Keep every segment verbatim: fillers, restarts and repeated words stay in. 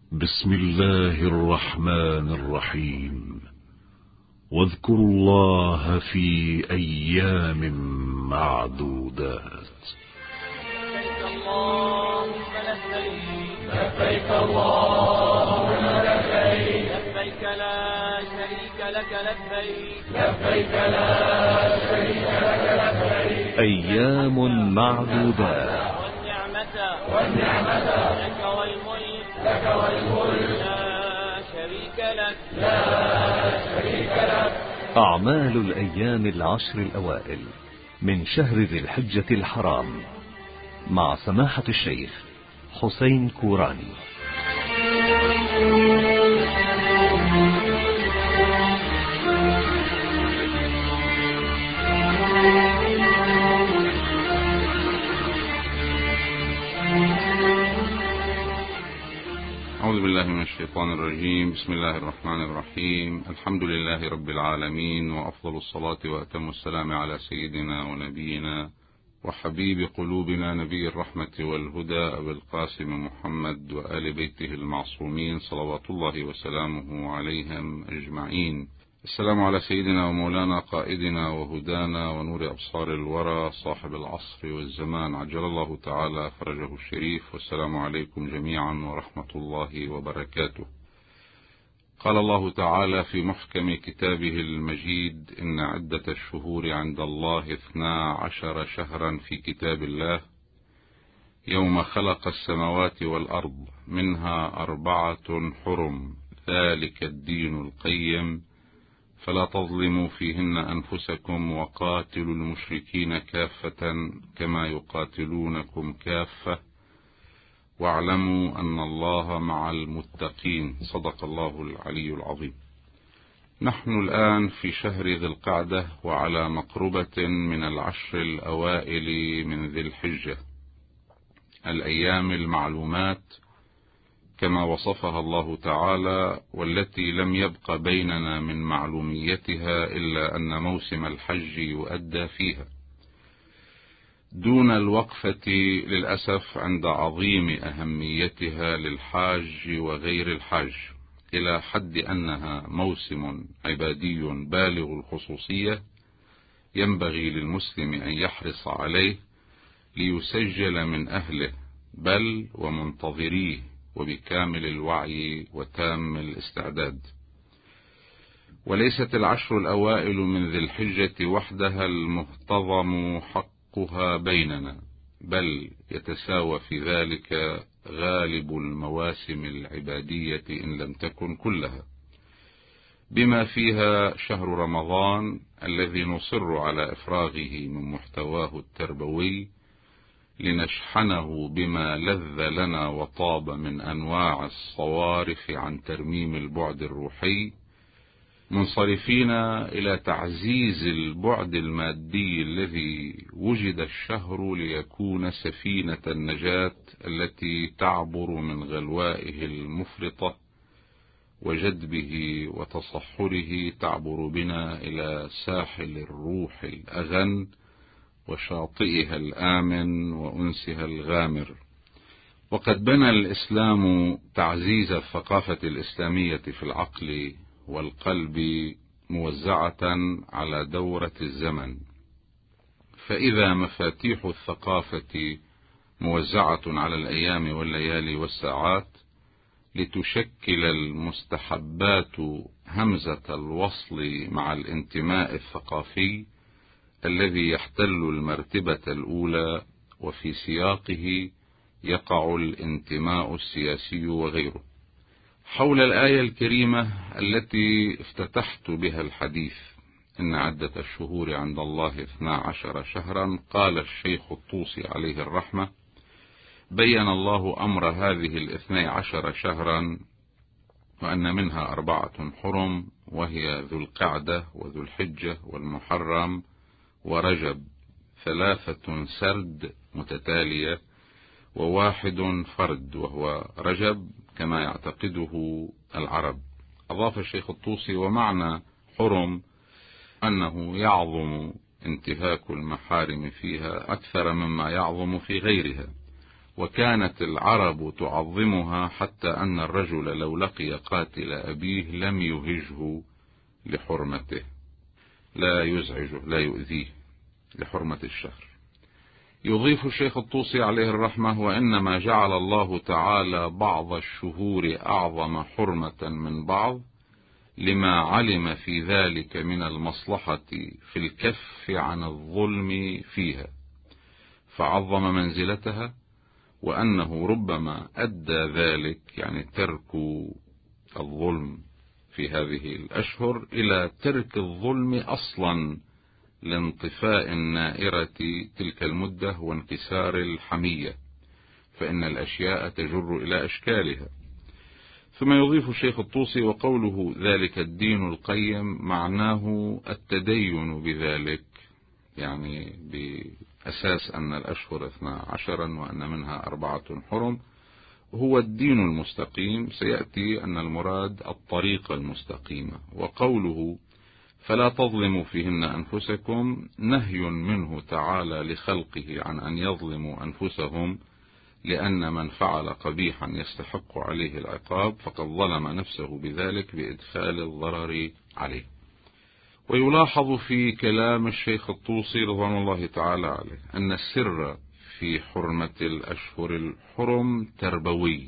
بسم الله الرحمن الرحيم. واذكروا الله في أيام معدودات. لبيك اللهم لبيك لبيك اللهم لبيك لبيك لا شريك لك لبيك لبيك لا شريك لك لبيك أيام معدودات. والنعمة والنعمة لك والملك لك والملك لا شريك لك لا شريك لك. أعمال الأيام العشر الأوائل من شهر ذي الحجة الحرام، مع سماحة الشيخ حسين كوراني. أعوذ بالله من الشيطان الرجيم. بسم الله الرحمن الرحيم. الحمد لله رب العالمين، وأفضل الصلاة وأتم السلام على سيدنا ونبينا وحبيب قلوبنا نبي الرحمة والهدى أبي القاسم محمد وآل بيته المعصومين صلوات الله وسلامه عليهم أجمعين. السلام على سيدنا ومولانا قائدنا وهدانا ونور أبصار الورى صاحب العصر والزمان، عجل الله تعالى فرجه الشريف. والسلام عليكم جميعا ورحمة الله وبركاته. قال الله تعالى في محكم كتابه المجيد: إن عدة الشهور عند الله اثنا عشر شهرا في كتاب الله يوم خلق السماوات والأرض منها أربعة حرم ذلك الدين القيم فلا تظلموا فيهن أنفسكم وقاتلوا المشركين كافة كما يقاتلونكم كافة واعلموا أن الله مع المتقين. صدق الله العلي العظيم. نحن الآن في شهر ذي القعدة وعلى مقربة من العشر الأوائل من ذي الحجة، الأيام المعلومات كما وصفها الله تعالى، والتي لم يبق بيننا من معلوميتها إلا أن موسم الحج يؤدى فيها، دون الوقفة للأسف عند عظيم أهميتها للحاج وغير الحاج، إلى حد أنها موسم عبادي بالغ الخصوصية ينبغي للمسلم أن يحرص عليه ليسجل من أهله بل ومنتظريه وبكامل الوعي وتام الاستعداد. وليست العشر الأوائل من ذي الحجة وحدها المهتضم حقها بيننا، بل يتساوى في ذلك غالب المواسم العبادية إن لم تكن كلها، بما فيها شهر رمضان الذي نصر على إفراغه من محتواه التربوي لنشحنه بما لذ لنا وطاب من أنواع الصوارف عن ترميم البعد الروحي، منصرفين إلى تعزيز البعد المادي الذي وجد الشهر ليكون سفينة النجاة التي تعبر من غلوائه المفرطة وجدبه وتصحره، تعبر بنا إلى ساحل الروح الأغن وشاطئها الآمن وأنسها الغامر. وقد بنى الإسلام تعزيز الثقافة الإسلامية في العقل والقلب موزعة على دورة الزمن، فإذا مفاتيح الثقافة موزعة على الأيام والليالي والساعات لتشكل المستحبات همزة الوصل مع الانتماء الثقافي الذي يحتل المرتبة الأولى، وفي سياقه يقع الانتماء السياسي وغيره. حول الآية الكريمة التي افتتحت بها الحديث: إن عدة الشهور عند الله اثنا عشر شهرا، قال الشيخ الطوسي عليه الرحمة: بين الله أمر هذه الاثني عشر شهرا، وأن منها أربعة حرم، وهي ذو القعدة وذو الحجة والمحرم ورجب، ثلاثة سرد متتالية وواحد فرد وهو رجب كما يعتقده العرب. أضاف الشيخ الطوسي: ومعنى حرم أنه يعظم انتهاك المحارم فيها أكثر مما يعظم في غيرها، وكانت العرب تعظمها حتى أن الرجل لو لقي قاتل أبيه لم يهجه لحرمته، لا يزعجه لا يؤذيه لحرمة الشهر. يضيف الشيخ الطوسي عليه الرحمة: وإنما جعل الله تعالى بعض الشهور أعظم حرمة من بعض لما علم في ذلك من المصلحة في الكف عن الظلم فيها، فعظم منزلتها، وأنه ربما أدى ذلك يعني ترك الظلم في هذه الأشهر إلى ترك الظلم أصلا لانطفاء النائرة تلك المدة وانكسار الحمية، فإن الأشياء تجر إلى أشكالها. ثم يضيف الشيخ الطوسي: وقوله ذلك الدين القيم معناه التدين بذلك، يعني بأساس أن الأشهر اثنا عشرا وأن منها أربعة حرم هو الدين المستقيم. سيأتي أن المراد الطريق المستقيمة. وقوله فلا تظلموا فيهن أنفسكم نهي منه تعالى لخلقه عن أن يظلموا أنفسهم، لأن من فعل قبيحا يستحق عليه العقاب فقد ظلم نفسه بذلك بإدخال الضرر عليه. ويلاحظ في كلام الشيخ الطوسي رضوان الله تعالى عليه أن السر في حرمة الأشهر الحرم تربوي،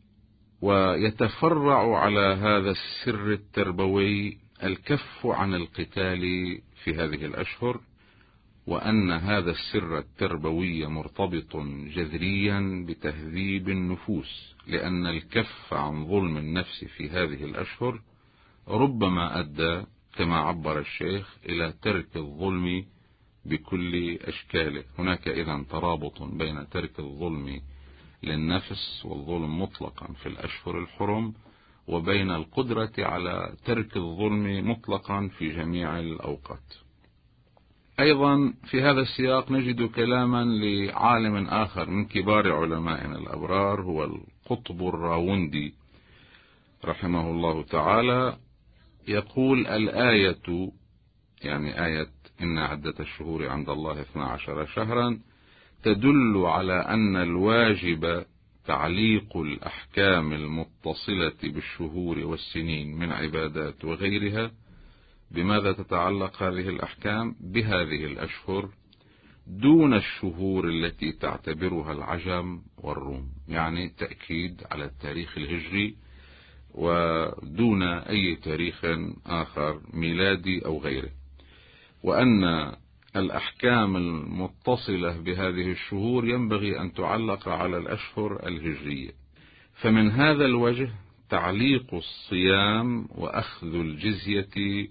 ويتفرع على هذا السر التربوي الكف عن القتال في هذه الأشهر، وأن هذا السر التربوي مرتبط جذريا بتهذيب النفوس، لأن الكف عن ظلم النفس في هذه الأشهر ربما أدى كما عبر الشيخ إلى ترك الظلم بكل أشكاله. هناك إذن ترابط بين ترك الظلم للنفس والظلم مطلقا في الأشهر الحرم، وبين القدرة على ترك الظلم مطلقا في جميع الأوقات. أيضا في هذا السياق نجد كلاما لعالم آخر من كبار علمائنا الأبرار، هو القطب الراوندي رحمه الله تعالى، يقول: الآية يعني آية إن عدة الشهور عند الله اثنا عشر شهرا تدل على أن الواجب تعليق الأحكام المتصلة بالشهور والسنين من عبادات وغيرها. بماذا تتعلق هذه الأحكام؟ بهذه الأشهر دون الشهور التي تعتبرها العجم والروم، يعني تأكيد على التاريخ الهجري ودون أي تاريخ آخر ميلادي أو غيره، وأن الأحكام المتصلة بهذه الشهور ينبغي أن تعلق على الأشهر الهجرية. فمن هذا الوجه تعليق الصيام وأخذ الجزية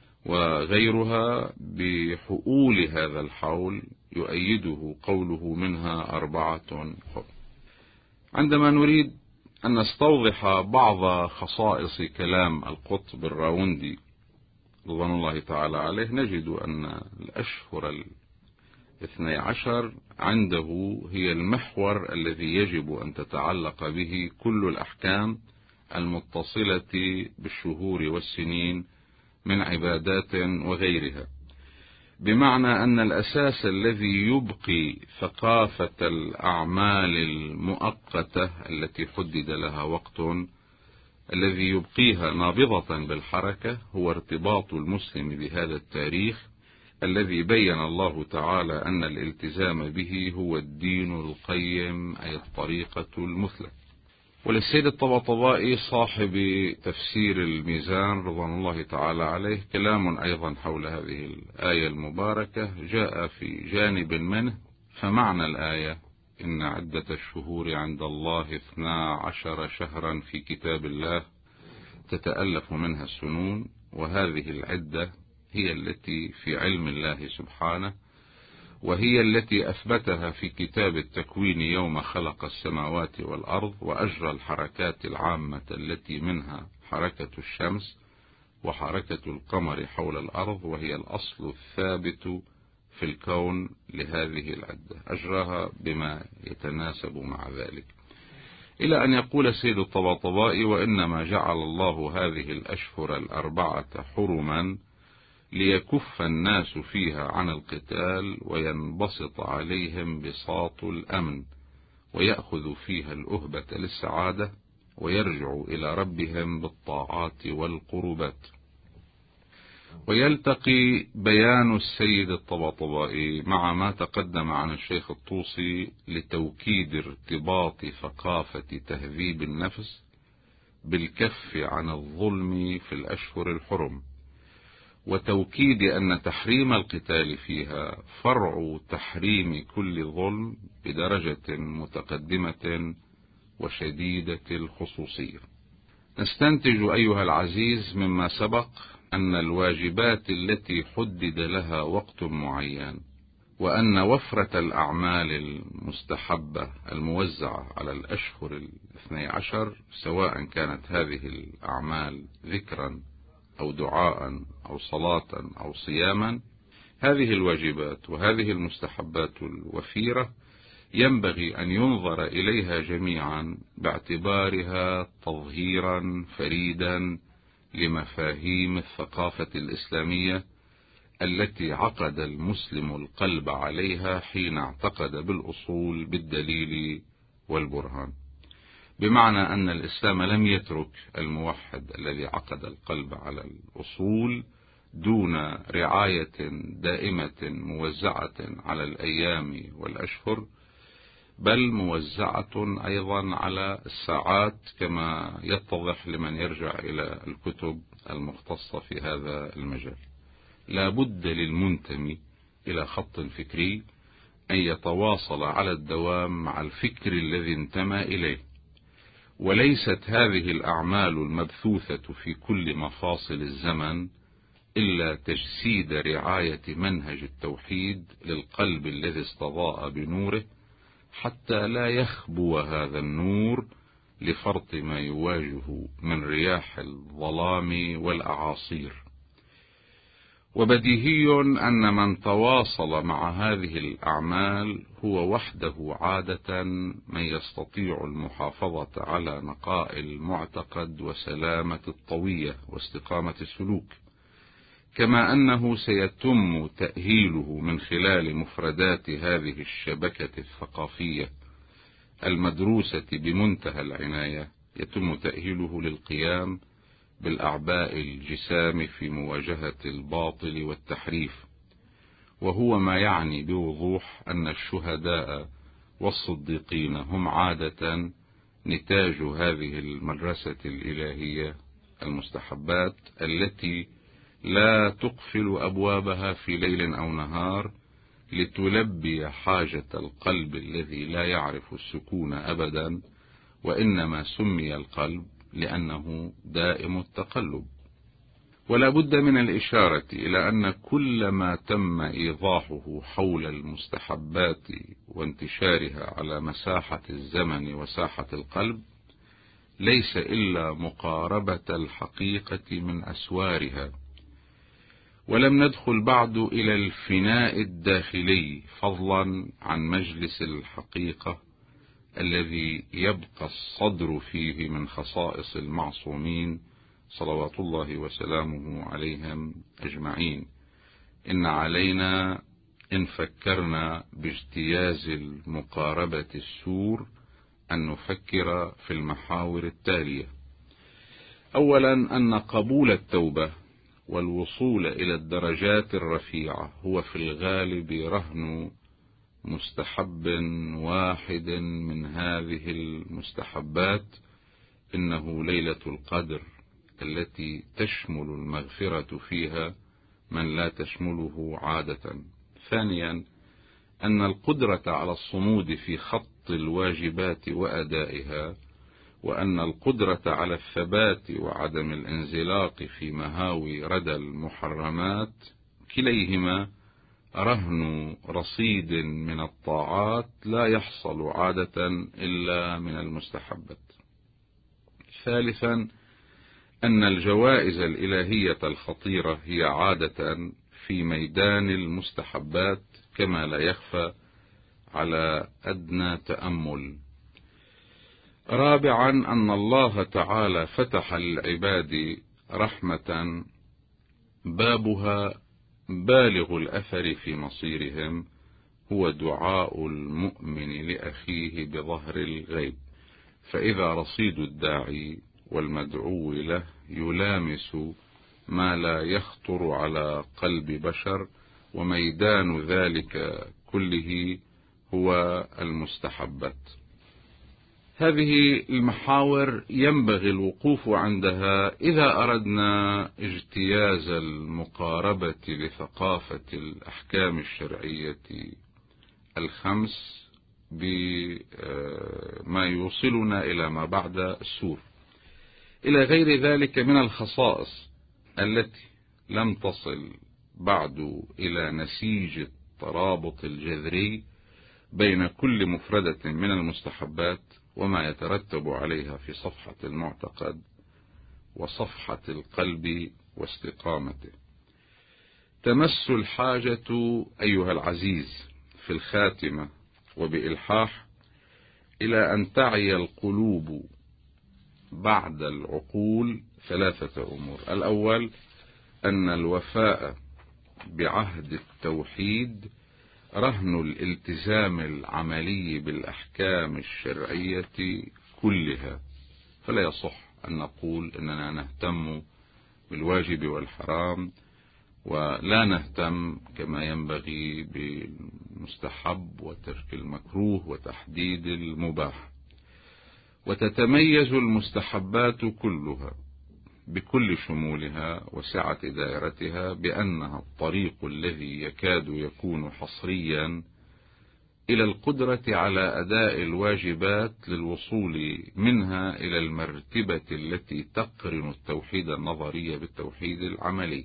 وغيرها بحؤول هذا الحول يؤيده قوله منها أربعة حرم. عندما نريد أن نستوضح بعض خصائص كلام القطب الراوندي رضوان الله تعالى عليه، نجد أن الأشهر الاثني عشر عنده هي المحور الذي يجب أن تتعلق به كل الأحكام المتصلة بالشهور والسنين من عبادات وغيرها، بمعنى أن الأساس الذي يبقي ثقافة الأعمال المؤقتة التي حدد لها وقت الذي يبقيها نابضة بالحركة هو ارتباط المسلم بهذا التاريخ الذي بين الله تعالى أن الالتزام به هو الدين القيم، أي الطريقة المثلى. وللسيد الطباطبائي صاحب تفسير الميزان رضوان الله تعالى عليه كلام أيضا حول هذه الآية المباركة جاء في جانب منه. فمعنى الآية إن عدة الشهور عند الله اثنا عشر شهرا في كتاب الله تتألف منها السنون، وهذه العدة هي التي في علم الله سبحانه، وهي التي أثبتها في كتاب التكوين يوم خلق السماوات والأرض وأجرى الحركات العامة التي منها حركة الشمس وحركة القمر حول الأرض، وهي الأصل الثابت في الكون لهذه العدة، أجراها بما يتناسب مع ذلك، إلى أن يقول سيد الطباطبائي: وإنما جعل الله هذه الأشهر الأربعة حرما ليكف الناس فيها عن القتال وينبسط عليهم بساط الأمن، ويأخذ فيها الأهبة للسعادة، ويرجع إلى ربهم بالطاعات والقربات. ويلتقي بيان السيد الطباطبائي مع ما تقدم عن الشيخ الطوسي لتوكيد ارتباط ثقافة تهذيب النفس بالكف عن الظلم في الأشهر الحرم، وتوكيد أن تحريم القتال فيها فرع تحريم كل ظلم بدرجة متقدمة وشديدة الخصوصية. نستنتج أيها العزيز مما سبق أن الواجبات التي حدد لها وقت معين، وأن وفرة الأعمال المستحبة الموزعة على الأشهر الاثني عشر، سواء كانت هذه الأعمال ذكرا أو دعاء أو صلاة أو صياما، هذه الواجبات وهذه المستحبات الوفيرة ينبغي أن ينظر إليها جميعا باعتبارها تظهيرا فريدا لمفاهيم الثقافة الإسلامية التي عقد المسلم القلب عليها حين اعتقد بالأصول بالدليل والبرهان، بمعنى أن الإسلام لم يترك الموحد الذي عقد القلب على الأصول دون رعاية دائمة موزعة على الأيام والأشهر، بل موزعة أيضا على الساعات، كما يتضح لمن يرجع إلى الكتب المختصة في هذا المجال. لا بد للمنتمي إلى خط فكري أن يتواصل على الدوام مع الفكر الذي انتمى إليه، وليست هذه الأعمال المبثوثة في كل مفاصل الزمن إلا تجسيد رعاية منهج التوحيد للقلب الذي استضاء بنوره، حتى لا يخبو هذا النور لفرط ما يواجه من رياح الظلام والأعاصير. وبديهي أن من تواصل مع هذه الأعمال هو وحده عادة من يستطيع المحافظة على نقاء المعتقد وسلامة الطوية واستقامة السلوك، كما أنه سيتم تأهيله من خلال مفردات هذه الشبكة الثقافية المدروسة بمنتهى العناية، يتم تأهيله للقيام بالأعباء الجسام في مواجهة الباطل والتحريف، وهو ما يعني بوضوح أن الشهداء والصديقين هم عادة نتاج هذه المدرسة الإلهية المستحبات التي لا تقفل أبوابها في ليل أو نهار لتلبي حاجة القلب الذي لا يعرف السكون أبدا، وإنما سمي القلب لأنه دائم التقلب. ولا بد من الإشارة إلى أن كل ما تم إيضاحه حول المستحبات وانتشارها على مساحة الزمن وساحة القلب ليس إلا مقاربة الحقيقة من أسوارها، ولم ندخل بعد إلى الفناء الداخلي فضلا عن مجلس الحقيقة الذي يبقى الصدر فيه من خصائص المعصومين صلوات الله وسلامه عليهم أجمعين. إن علينا إن فكرنا باجتياز المقاربة السور أن نفكر في المحاور التالية: أولا، أن قبول التوبة والوصول إلى الدرجات الرفيعة هو في الغالب رهن مستحب واحد من هذه المستحبات، إنه ليلة القدر التي تشمل المغفرة فيها من لا تشمله عادة. ثانيا، أن القدرة على الصمود في خط الواجبات وأدائها، وأن القدرة على الثبات وعدم الانزلاق في مهاوي ردى المحرمات كليهما رهن رصيد من الطاعات لا يحصل عادة إلا من المستحبات. ثالثا، أن الجوائز الإلهية الخطيرة هي عادة في ميدان المستحبات، كما لا يخفى على أدنى تأمل. رابعا، أن الله تعالى فتح للعباد رحمة بابها بالغ الأثر في مصيرهم، هو دعاء المؤمن لأخيه بظهر الغيب، فإذا رصيد الداعي والمدعو له يلامس ما لا يخطر على قلب بشر، وميدان ذلك كله هو المستحبات. هذه المحاور ينبغي الوقوف عندها إذا أردنا اجتياز المقاربة لثقافة الأحكام الشرعية الخمس بما يوصلنا إلى ما بعد السور، إلى غير ذلك من الخصائص التي لم تصل بعد إلى نسيج الترابط الجذري بين كل مفردة من المستحبات وما يترتب عليها في صفحة المعتقد وصفحة القلب واستقامته. تمس الحاجة أيها العزيز في الخاتمة وبإلحاح إلى أن تعي القلوب بعد العقول ثلاثة أمور. الأول أن الوفاء بعهد التوحيد رهن الالتزام العملي بالأحكام الشرعية كلها، فلا يصح أن نقول أننا نهتم بالواجب والحرام ولا نهتم كما ينبغي بالمستحب وترك المكروه وتحديد المباح. وتتميز المستحبات كلها بكل شمولها وسعة دائرتها بأنها الطريق الذي يكاد يكون حصريا إلى القدرة على أداء الواجبات للوصول منها إلى المرتبة التي تقرن التوحيد النظري بالتوحيد العملي.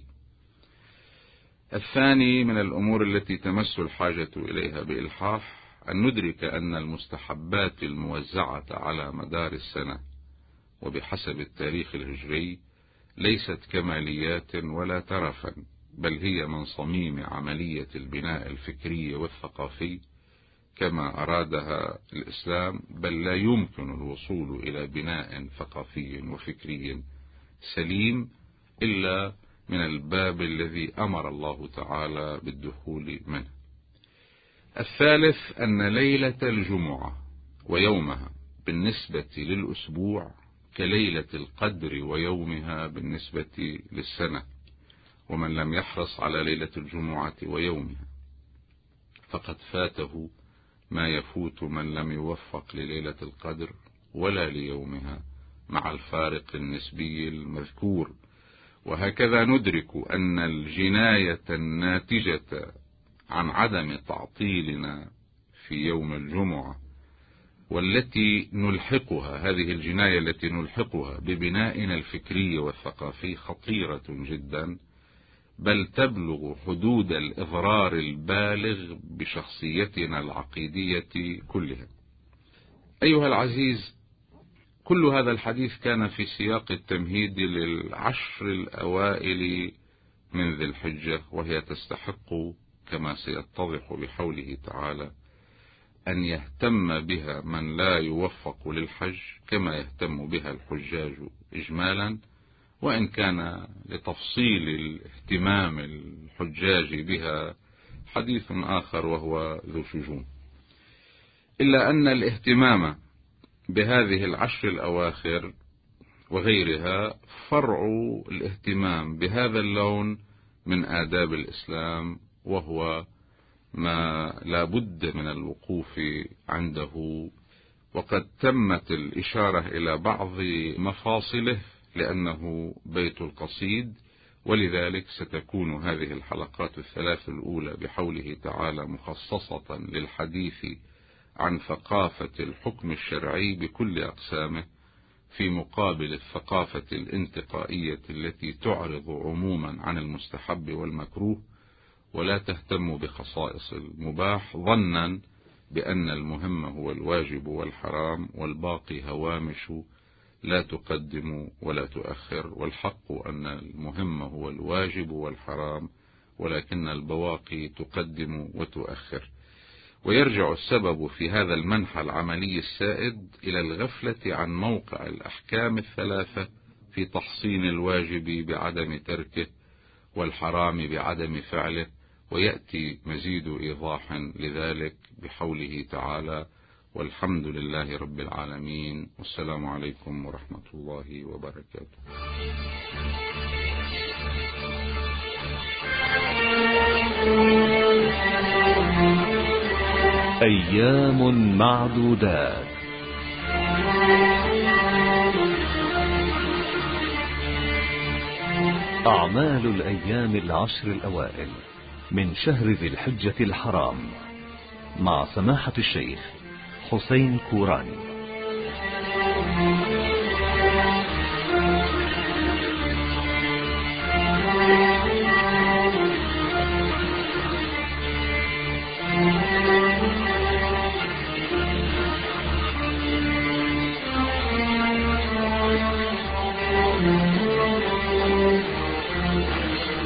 الثاني من الأمور التي تمس الحاجة إليها بإلحاح أن ندرك أن المستحبات الموزعة على مدار السنة وبحسب التاريخ الهجري ليست كماليات ولا ترفا، بل هي من صميم عملية البناء الفكري والثقافي كما أرادها الإسلام، بل لا يمكن الوصول إلى بناء ثقافي وفكري سليم إلا من الباب الذي أمر الله تعالى بالدخول منه. الثالث أن ليلة الجمعة ويومها بالنسبة للأسبوع كليلة القدر ويومها بالنسبة للسنة، ومن لم يحرص على ليلة الجمعة ويومها فقد فاته ما يفوت من لم يوفق لليلة القدر ولا ليومها مع الفارق النسبي المذكور. وهكذا ندرك أن الجناية الناتجة عن عدم تعطيلنا في يوم الجمعة والتي نلحقها، هذه الجناية التي نلحقها ببنائنا الفكري والثقافي خطيرة جدا، بل تبلغ حدود الإضرار البالغ بشخصيتنا العقيدية كلها. أيها العزيز، كل هذا الحديث كان في سياق التمهيد للعشر الأوائل من ذي الحجة، وهي تستحق كما سيتضح بحوله تعالى أن يهتم بها من لا يوفق للحج كما يهتم بها الحجاج إجمالا، وإن كان لتفصيل الاهتمام الحجاج بها حديث آخر وهو ذو شجون، إلا أن الاهتمام بهذه العشر الأواخر وغيرها فرع الاهتمام بهذا اللون من آداب الإسلام، وهو ما لا بد من الوقوف عنده، وقد تمت الإشارة إلى بعض مفاصله لأنه بيت القصيد، ولذلك ستكون هذه الحلقات الثلاث الأولى بحوله تعالى مخصصة للحديث عن ثقافة الحكم الشرعي بكل أقسامه في مقابل الثقافة الانتقائية التي تعرض عموما عن المستحب والمكروه ولا تهتم بخصائص المباح، ظنا بأن المهم هو الواجب والحرام والباقي هوامش لا تقدم ولا تؤخر، والحق أن المهم هو الواجب والحرام ولكن البواقي تقدم وتؤخر. ويرجع السبب في هذا المنحى العملي السائد إلى الغفلة عن موقع الأحكام الثلاثة في تحصين الواجب بعدم تركه والحرام بعدم فعله ويأتي مزيد إيضاح لذلك بحوله تعالى: والحمد لله رب العالمين، والسلام عليكم ورحمة الله وبركاته. أيام معدودات. أعمال الأيام العشر الأوائل من شهر ذي الحجة الحرام، مع سماحة الشيخ حسين كوراني.